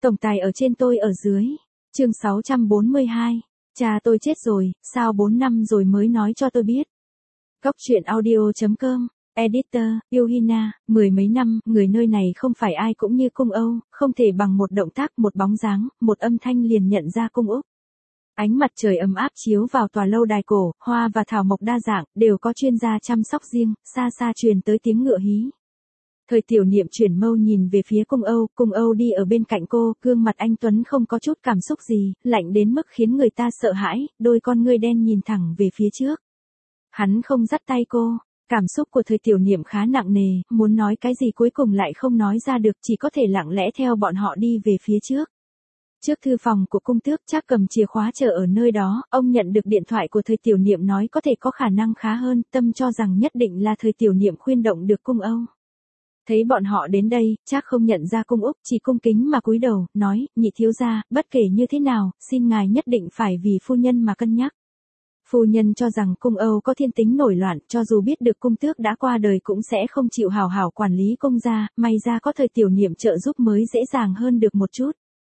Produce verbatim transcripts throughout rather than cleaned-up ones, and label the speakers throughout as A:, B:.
A: Tổng tài ở trên tôi ở dưới. Chương sáu trăm bốn mươi hai. Cha tôi chết rồi, sao bốn năm rồi mới nói cho tôi biết. Góc truyện audio chấm com. Editor, Yuhina, mười mấy năm, người nơi này không phải ai cũng như cung Âu, không thể bằng một động tác, một bóng dáng, một âm thanh liền nhận ra cung Úc. Ánh mặt trời ấm áp chiếu vào tòa lâu đài cổ, hoa và thảo mộc đa dạng, đều có chuyên gia chăm sóc riêng, xa xa truyền tới tiếng ngựa hí. Thời Tiểu Niệm chuyển mâu nhìn về phía cung Âu, cung Âu đi ở bên cạnh cô, gương mặt anh Tuấn không có chút cảm xúc gì, lạnh đến mức khiến người ta sợ hãi, đôi con ngươi đen nhìn thẳng về phía trước. Hắn không dắt tay cô, cảm xúc của Thời Tiểu Niệm khá nặng nề, muốn nói cái gì cuối cùng lại không nói ra được, chỉ có thể lặng lẽ theo bọn họ đi về phía trước. Trước thư phòng của cung tước, Trác cầm chìa khóa chờ ở nơi đó, ông nhận được điện thoại của Thời Tiểu Niệm nói có thể có khả năng khá hơn, tâm cho rằng nhất định là Thời Tiểu Niệm khuyên động được cung Âu. Thấy bọn họ đến đây, Trác không nhận ra cung Úc, chỉ cung kính mà cúi đầu, nói, nhị thiếu gia, bất kể như thế nào, xin ngài nhất định phải vì phu nhân mà cân nhắc. Phu nhân cho rằng cung Âu có thiên tính nổi loạn, cho dù biết được cung tước đã qua đời cũng sẽ không chịu hào hảo quản lý cung gia, may ra có Thời Tiểu Niệm trợ giúp mới dễ dàng hơn được một chút.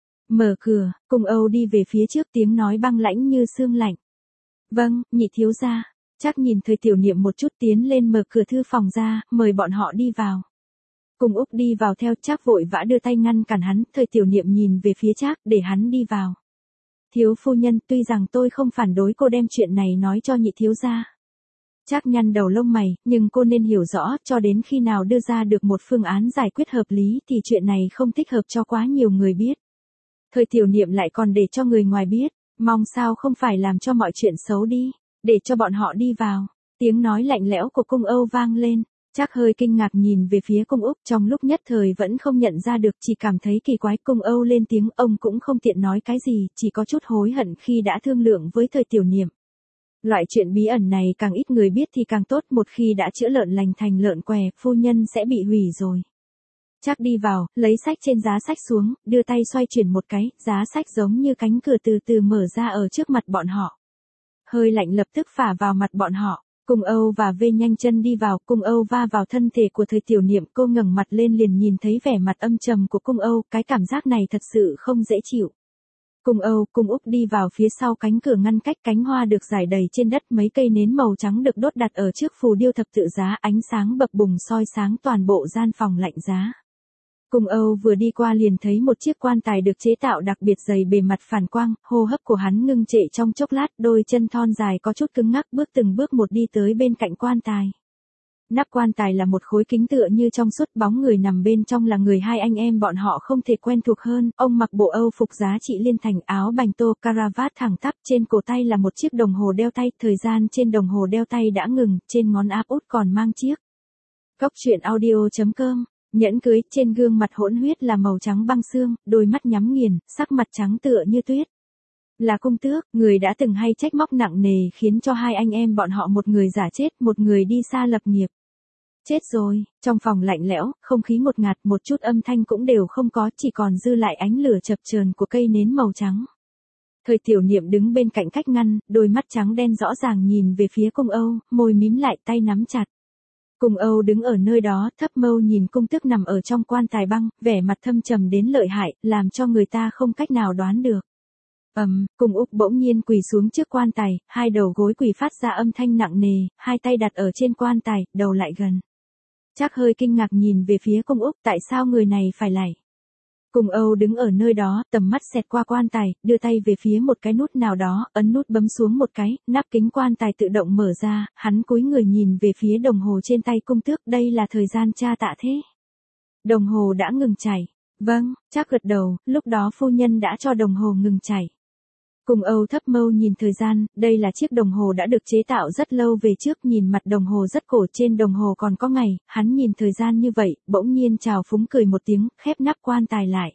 A: Mở cửa, cung Âu đi về phía trước, tiếng nói băng lãnh như xương lạnh. Vâng, nhị thiếu gia. Trác nhìn Thời Tiểu Niệm một chút, tiến lên mở cửa thư phòng ra, mời bọn họ đi vào. Cung Úc đi vào theo, Trác vội vã đưa tay ngăn cản hắn, Thời Tiểu Niệm nhìn về phía Trác, để hắn đi vào. Thiếu phu nhân, tuy rằng tôi không phản đối cô đem chuyện này nói cho nhị thiếu gia. Trác nhăn đầu lông mày, nhưng cô nên hiểu rõ, cho đến khi nào đưa ra được một phương án giải quyết hợp lý thì chuyện này không thích hợp cho quá nhiều người biết. Thời Tiểu Niệm lại còn để cho người ngoài biết, mong sao không phải làm cho mọi chuyện xấu đi, để cho bọn họ đi vào. Tiếng nói lạnh lẽo của cung Âu vang lên. Trác hơi kinh ngạc nhìn về phía cung Úc, trong lúc nhất thời vẫn không nhận ra được, chỉ cảm thấy kỳ quái. Cung Âu lên tiếng, ông cũng không tiện nói cái gì, chỉ có chút hối hận khi đã thương lượng với Thời Tiểu Niệm. Loại chuyện bí ẩn này càng ít người biết thì càng tốt, một khi đã chữa lợn lành thành lợn què, phu nhân sẽ bị hủy rồi. Trác đi vào, lấy sách trên giá sách xuống, đưa tay xoay chuyển một cái, giá sách giống như cánh cửa từ từ mở ra ở trước mặt bọn họ. Hơi lạnh lập tức phả vào mặt bọn họ. Cung Âu và Vê nhanh chân đi vào, cung Âu va vào thân thể của Thời Tiểu Niệm, cô ngẩng mặt lên liền nhìn thấy vẻ mặt âm trầm của cung Âu, cái cảm giác này thật sự không dễ chịu. Cung Âu, cung Úc đi vào phía sau cánh cửa ngăn cách, cánh hoa được rải đầy trên đất, mấy cây nến màu trắng được đốt đặt ở trước phù điêu thập tự giá, ánh sáng bập bùng soi sáng toàn bộ gian phòng lạnh giá. Cung Âu vừa đi qua liền thấy một chiếc quan tài được chế tạo đặc biệt dày bề mặt phản quang, hô hấp của hắn ngưng trệ trong chốc lát, đôi chân thon dài có chút cứng ngắc, bước từng bước một đi tới bên cạnh quan tài. Nắp quan tài là một khối kính tựa như trong suốt, bóng người nằm bên trong là người hai anh em bọn họ không thể quen thuộc hơn, ông mặc bộ Âu phục giá trị liên thành, áo bành tô, caravat thẳng tắp, trên cổ tay là một chiếc đồng hồ đeo tay, thời gian trên đồng hồ đeo tay đã ngừng, trên ngón áp út còn mang chiếc. Góc truyện audio chấm com. Nhẫn cưới, trên gương mặt hỗn huyết là màu trắng băng xương, đôi mắt nhắm nghiền, sắc mặt trắng tựa như tuyết. Là cung tước, người đã từng hay trách móc nặng nề khiến cho hai anh em bọn họ một người giả chết, một người đi xa lập nghiệp. Chết rồi, trong phòng lạnh lẽo, không khí ngột ngạt, một chút âm thanh cũng đều không có, chỉ còn dư lại ánh lửa chập chờn của cây nến màu trắng. Thời Tiểu Niệm đứng bên cạnh cách ngăn, đôi mắt trắng đen rõ ràng nhìn về phía cung Âu, môi mím lại, tay nắm chặt. Cung Âu đứng ở nơi đó, thấp mâu nhìn cung tước nằm ở trong quan tài băng, vẻ mặt thâm trầm đến lợi hại, làm cho người ta không cách nào đoán được. Ầm, um, cung Úc bỗng nhiên quỳ xuống trước quan tài, hai đầu gối quỳ phát ra âm thanh nặng nề, hai tay đặt ở trên quan tài, đầu lại gần. Trác hơi kinh ngạc nhìn về phía cung Úc, tại sao người này phải lạy? Cung Âu đứng ở nơi đó, tầm mắt xẹt qua quan tài, đưa tay về phía một cái nút nào đó, ấn nút bấm xuống một cái, nắp kính quan tài tự động mở ra, hắn cúi người nhìn về phía đồng hồ trên tay cung tước, đây là thời gian cha tạ thế. Đồng hồ đã ngừng chảy. Vâng, Trác gật đầu, lúc đó phu nhân đã cho đồng hồ ngừng chảy. Cung Âu thấp mâu nhìn thời gian, đây là chiếc đồng hồ đã được chế tạo rất lâu về trước, nhìn mặt đồng hồ rất cổ, trên đồng hồ còn có ngày, hắn nhìn thời gian như vậy, bỗng nhiên trào phúng cười một tiếng, khép nắp quan tài lại.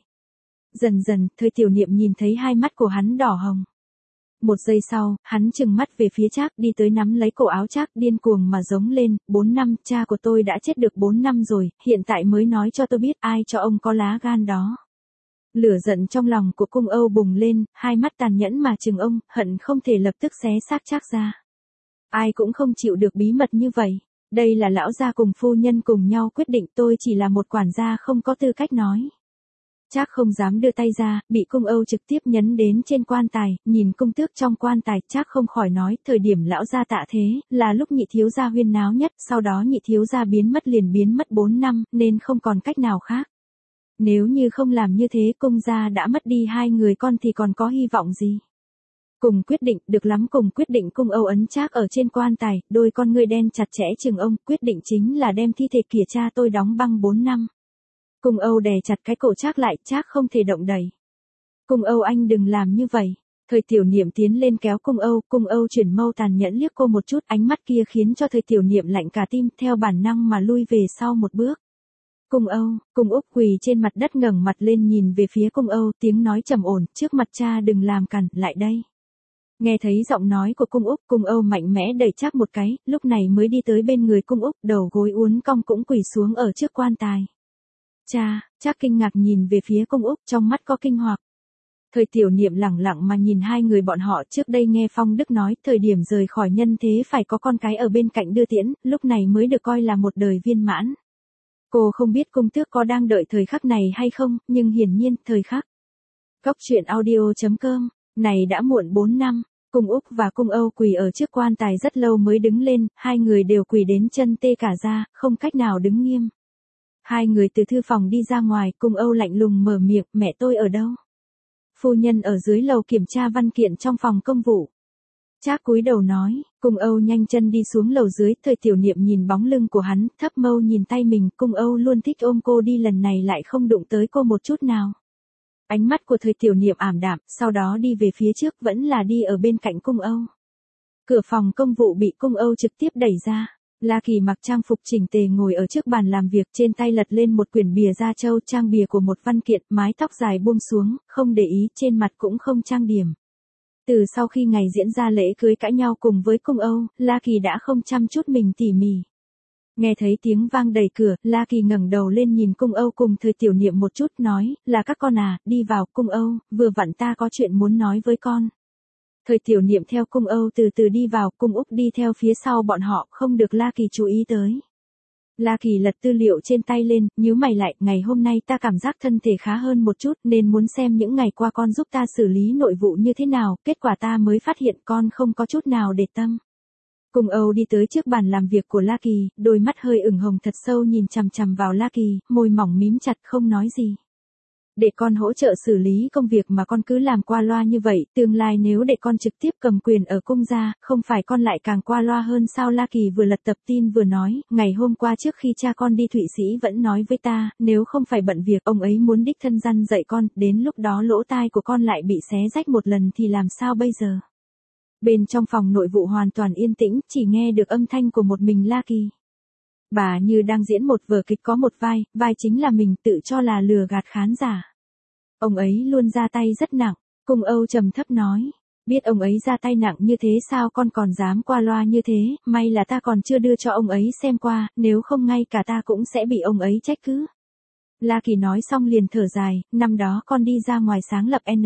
A: Dần dần, Thời Tiểu Niệm nhìn thấy hai mắt của hắn đỏ hồng. Một giây sau, hắn trừng mắt về phía Trác, đi tới nắm lấy cổ áo Trác, điên cuồng mà giống lên, bốn năm, cha của tôi đã chết được bốn năm rồi, hiện tại mới nói cho tôi biết ai cho ông có lá gan đó. Lửa giận trong lòng của cung Âu bùng lên, hai mắt tàn nhẫn mà trừng ông, hận không thể lập tức xé xác Trác ra. Ai cũng không chịu được bí mật như vậy. Đây là lão gia cùng phu nhân cùng nhau quyết định, tôi chỉ là một quản gia không có tư cách nói. Trác không dám đưa tay ra, bị cung Âu trực tiếp nhấn đến trên quan tài, nhìn cung tước trong quan tài, Trác không khỏi nói, thời điểm lão gia tạ thế, là lúc nhị thiếu gia huyên náo nhất, sau đó nhị thiếu gia biến mất liền biến mất bốn năm, nên không còn cách nào khác. Nếu như không làm như thế cung gia đã mất đi hai người con thì còn có hy vọng gì? Cùng quyết định, được lắm cùng quyết định cung Âu ấn Trác ở trên quan tài, đôi con ngươi đen chặt chẽ chừng ông, quyết định chính là đem thi thể kìa cha tôi đóng băng bốn năm. Cung Âu đè chặt cái cổ Trác lại, Trác không thể động đậy. Cung Âu anh đừng làm như vậy. Thời Tiểu Niệm tiến lên kéo cung Âu, cung Âu chuyển mâu tàn nhẫn liếc cô một chút, ánh mắt kia khiến cho Thời Tiểu Niệm lạnh cả tim, theo bản năng mà lui về sau một bước. Cung Âu, cung Úc quỳ trên mặt đất ngẩng mặt lên nhìn về phía cung Âu, tiếng nói trầm ổn, trước mặt cha đừng làm cản, lại đây. Nghe thấy giọng nói của cung Úc, cung Âu mạnh mẽ đẩy Trác một cái, lúc này mới đi tới bên người cung Úc, đầu gối uốn cong cũng quỳ xuống ở trước quan tài. Cha, Trác kinh ngạc nhìn về phía cung Úc, trong mắt có kinh hoặc. Thời Tiểu Niệm lẳng lặng mà nhìn hai người bọn họ, trước đây nghe Phong Đức nói, thời điểm rời khỏi nhân thế phải có con cái ở bên cạnh đưa tiễn, lúc này mới được coi là một đời viên mãn. Cô không biết cung tước có đang đợi thời khắc này hay không, nhưng hiển nhiên, thời khắc. Góc truyện audio chấm com, này đã muộn bốn năm, cung Úc và cung Âu quỳ ở trước quan tài rất lâu mới đứng lên, hai người đều quỳ đến chân tê cả ra, không cách nào đứng nghiêm. Hai người từ thư phòng đi ra ngoài, cung Âu lạnh lùng mở miệng, mẹ tôi ở đâu? Phu nhân ở dưới lầu kiểm tra văn kiện trong phòng công vụ. Trác cúi đầu nói, cung Âu nhanh chân đi xuống lầu dưới, Thời Tiểu Niệm nhìn bóng lưng của hắn, thấp mâu nhìn tay mình, cung Âu luôn thích ôm cô đi lần này lại không đụng tới cô một chút nào. Ánh mắt của Thời Tiểu Niệm ảm đạm, sau đó đi về phía trước vẫn là đi ở bên cạnh cung Âu. Cửa phòng công vụ bị cung Âu trực tiếp đẩy ra. La Kỳ mặc trang phục chỉnh tề ngồi ở trước bàn làm việc, trên tay lật lên một quyển bìa da trâu, trang bìa của một văn kiện, mái tóc dài buông xuống, không để ý, trên mặt cũng không trang điểm. Từ sau khi ngày diễn ra lễ cưới cãi nhau cùng với cung Âu, La Kỳ đã không chăm chút mình tỉ mỉ. Nghe thấy tiếng vang đẩy cửa, La Kỳ ngẩng đầu lên nhìn cung Âu cùng Thời Tiểu Niệm một chút, nói, là các con à, đi vào, cung Âu, vừa vặn ta có chuyện muốn nói với con. Thời Tiểu Niệm theo cung Âu từ từ đi vào, cung Úc đi theo phía sau bọn họ, không được La Kỳ chú ý tới. La Kỳ lật tư liệu trên tay lên, nhíu mày lại, ngày hôm nay ta cảm giác thân thể khá hơn một chút, nên muốn xem những ngày qua con giúp ta xử lý nội vụ như thế nào, kết quả ta mới phát hiện con không có chút nào để tâm. Cung Âu đi tới trước bàn làm việc của La Kỳ, đôi mắt hơi ửng hồng thật sâu nhìn chằm chằm vào La Kỳ, môi mỏng mím chặt không nói gì. Để con hỗ trợ xử lý công việc mà con cứ làm qua loa như vậy, tương lai nếu để con trực tiếp cầm quyền ở cung gia, không phải con lại càng qua loa hơn sao? La Kỳ vừa lật tập tin vừa nói, ngày hôm qua trước khi cha con đi Thụy Sĩ vẫn nói với ta, nếu không phải bận việc ông ấy muốn đích thân răn dạy con, đến lúc đó lỗ tai của con lại bị xé rách một lần thì làm sao bây giờ? Bên trong phòng nội vụ hoàn toàn yên tĩnh, chỉ nghe được âm thanh của một mình La Kỳ. Bà như đang diễn một vở kịch có một vai, vai chính là mình, tự cho là lừa gạt khán giả. Ông ấy luôn ra tay rất nặng, cung Âu trầm thấp nói. Biết ông ấy ra tay nặng như thế sao con còn dám qua loa như thế, may là ta còn chưa đưa cho ông ấy xem qua, nếu không ngay cả ta cũng sẽ bị ông ấy trách cứ. La Kỳ nói xong liền thở dài, năm đó con đi ra ngoài sáng lập N.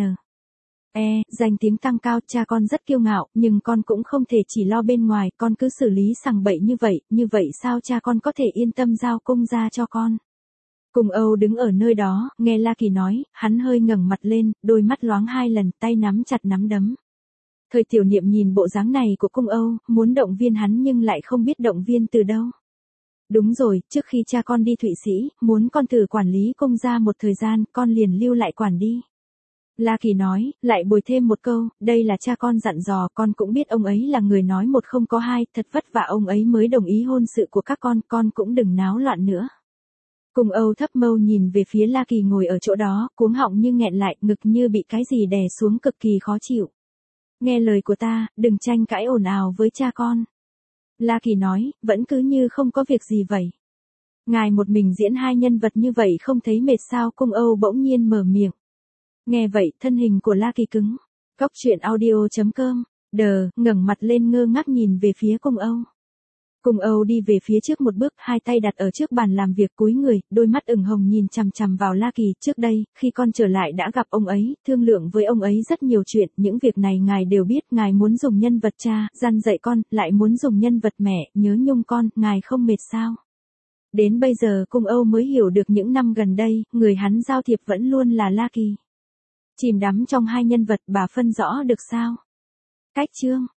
A: E, danh tiếng tăng cao, cha con rất kiêu ngạo, nhưng con cũng không thể chỉ lo bên ngoài, con cứ xử lý sằng bậy như vậy, như vậy sao cha con có thể yên tâm giao cung ra cho con. Cung Âu đứng ở nơi đó, nghe La Kỳ nói, hắn hơi ngẩng mặt lên, đôi mắt loáng hai lần, tay nắm chặt nắm đấm. Thời Tiểu Niệm nhìn bộ dáng này của cung Âu, muốn động viên hắn nhưng lại không biết động viên từ đâu. Đúng rồi, trước khi cha con đi Thụy Sĩ, muốn con thử quản lý cung gia một thời gian, con liền lưu lại quản đi. La Kỳ nói, lại bồi thêm một câu, đây là cha con dặn dò, con cũng biết ông ấy là người nói một không có hai, thật vất vả ông ấy mới đồng ý hôn sự của các con, con cũng đừng náo loạn nữa. Cung Âu thấp mâu nhìn về phía La Kỳ ngồi ở chỗ đó, cuống họng như nghẹn lại, ngực như bị cái gì đè xuống cực kỳ khó chịu. Nghe lời của ta, đừng tranh cãi ồn ào với cha con. La Kỳ nói, vẫn cứ như không có việc gì vậy. Ngài một mình diễn hai nhân vật như vậy không thấy mệt sao? Cung Âu bỗng nhiên mở miệng. Nghe vậy, thân hình của La Kỳ cứng. Góc truyện audio chấm com, đờ, ngẩng mặt lên ngơ ngác nhìn về phía Cung Âu. Cung Âu đi về phía trước một bước, hai tay đặt ở trước bàn làm việc, cúi người, đôi mắt ửng hồng nhìn chằm chằm vào La Kỳ. Trước đây, khi con trở lại đã gặp ông ấy, thương lượng với ông ấy rất nhiều chuyện, những việc này ngài đều biết, ngài muốn dùng nhân vật cha, răn dạy con, lại muốn dùng nhân vật mẹ, nhớ nhung con, ngài không mệt sao? Đến bây giờ cung Âu mới hiểu được những năm gần đây, người hắn giao thiệp vẫn luôn là La Kỳ. Chìm đắm trong hai nhân vật bà phân rõ được sao? Cách chương